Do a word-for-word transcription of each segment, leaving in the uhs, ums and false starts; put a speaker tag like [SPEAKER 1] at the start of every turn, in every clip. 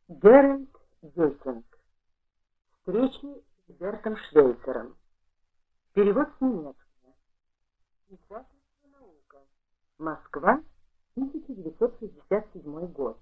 [SPEAKER 1] Геральт Гессинг. Встречи с Бертом Швейцером. Перевод с немецкого. Издательство «Наука». Москва, тысяча девятьсот шестьдесят седьмой год.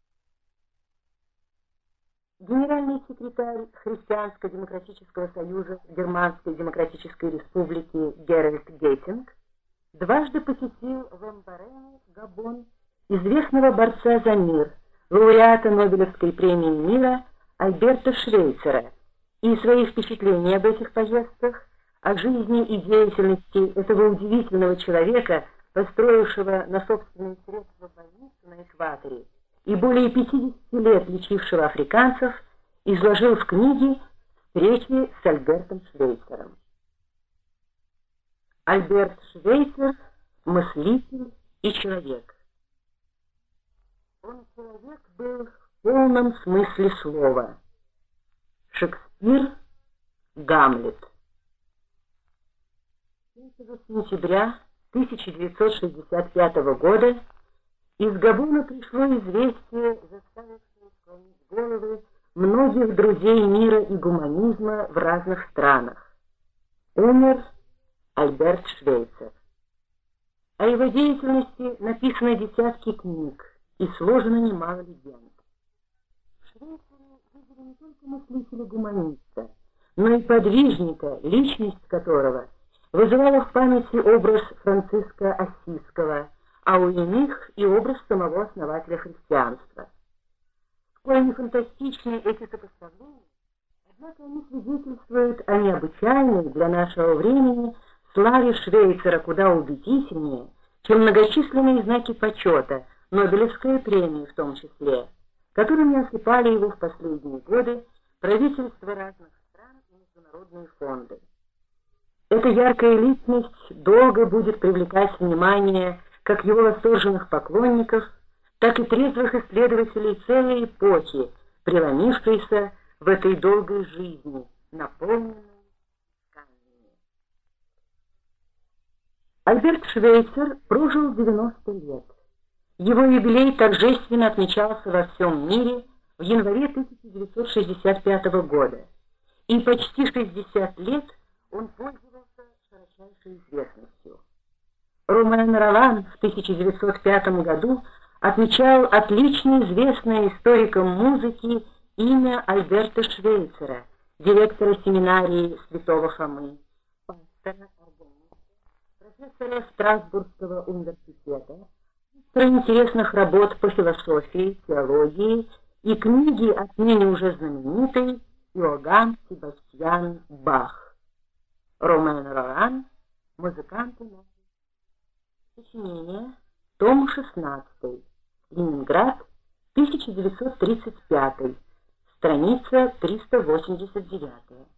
[SPEAKER 1] Генеральный секретарь Христианско-демократического союза Германской демократической республики Геральт Гессинг дважды посетил в Ламбарене, Габон, известного борца за мир, лауреата Нобелевской премии мира Альберта Швейцера, и свои впечатления об этих поездках, о жизни и деятельности этого удивительного человека, построившего на собственные средства больницу на экваторе и более пятидесяти лет лечившего африканцев, изложил в книге «Встречи с Альбертом Швейцером». Альберт Швейцер – мыслитель и человек. Он человек был в полном смысле слова. Шекспир, Гамлет. третьего сентября тысяча девятьсот шестьдесят пятого года из Габона пришло известие, заставившее склонить головы многих друзей мира и гуманизма в разных странах. Умер Альберт Швейцер. О его деятельности написано десятки книг и сложено немало легенд. В Швейцаре видели не только мыслителя-гуманиста, но и подвижника, личность которого вызывала в памяти образ Франциска Ассизского, а у иных и образ самого основателя христианства. Сколь не фантастичны эти сопоставления, однако они свидетельствуют о необычайной для нашего времени славе Швейцера куда убедительнее, чем многочисленные знаки почета, Нобелевская премия в том числе, которыми осыпали его в последние годы правительства разных стран и международные фонды. Эта яркая личность долго будет привлекать внимание как его восторженных поклонников, так и трезвых исследователей целой эпохи, преломившейся в этой долгой жизни, наполненной исканиями. Альберт Швейцер прожил девяносто лет. Его юбилей торжественно отмечался во всем мире в январе тысяча девятьсот шестьдесят пятого года, и почти шестьдесят лет он пользовался широчайшей известностью. Ромен Ролан в тысяча девятьсот пятом году отмечал отлично известное историкам музыки имя Альберта Швейцера, директора семинарии Святого Фомы, пастора, органиста, профессора Страсбургского университета, автора интересных работ по философии, теологии и книги отныне уже знаменитой Иоганн Себастьян Бах. Ромен Ролан, музыканты на сочинение, том шестнадцатый, Ленинград, тысяча девятьсот тридцать пятый, страница триста восемьдесят девятая.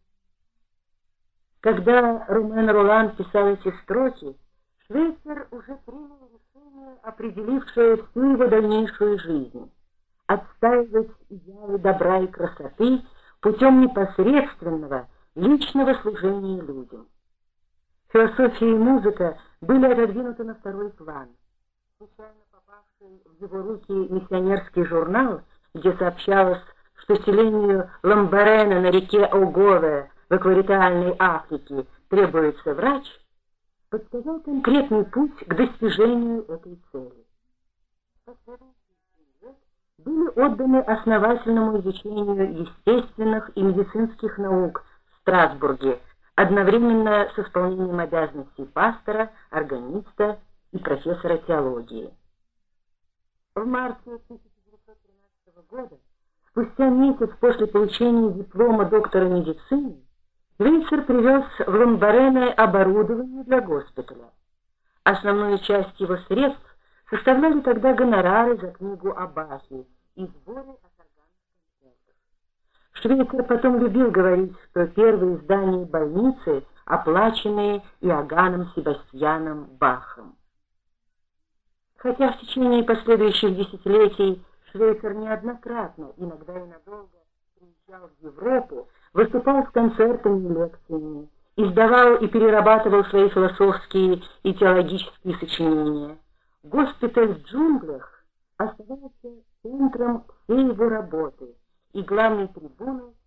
[SPEAKER 1] Когда Ромен Ролан писал эти строки, Швейцер уже принял решение, определившее всю его дальнейшую жизнь — отстаивать идеалы добра и красоты путем непосредственного личного служения людям. Философия и музыка были отодвинуты на второй план. Случайно попавший в его руки миссионерский журнал, где сообщалось, что селению Ламбарена на реке Огове в экваториальной Африке требуется врач, подсказал конкретный путь к достижению этой цели. Последующие лет были отданы основательному изучению естественных и медицинских наук в Страсбурге, одновременно с исполнением обязанностей пастора, органиста и профессора теологии. В марте тысяча девятьсот тринадцатого года, спустя месяц после получения диплома доктора медицины, Швейцер привез в Ламбарене оборудование для госпиталя. Основную часть его средств составляли тогда гонорары за книгу о Бахе и сборы от органных концертов. Швейцер потом любил говорить, что первые издания больницы оплаченные Иоганном Себастьяном Бахом. Хотя в течение последующих десятилетий Швейцер неоднократно, иногда и надолго, приезжал в Европу, выступал с концертами и лекциями, издавал и перерабатывал свои философские и теологические сочинения. Госпиталь в джунглях оставался центром всей его работы, и главной трибуны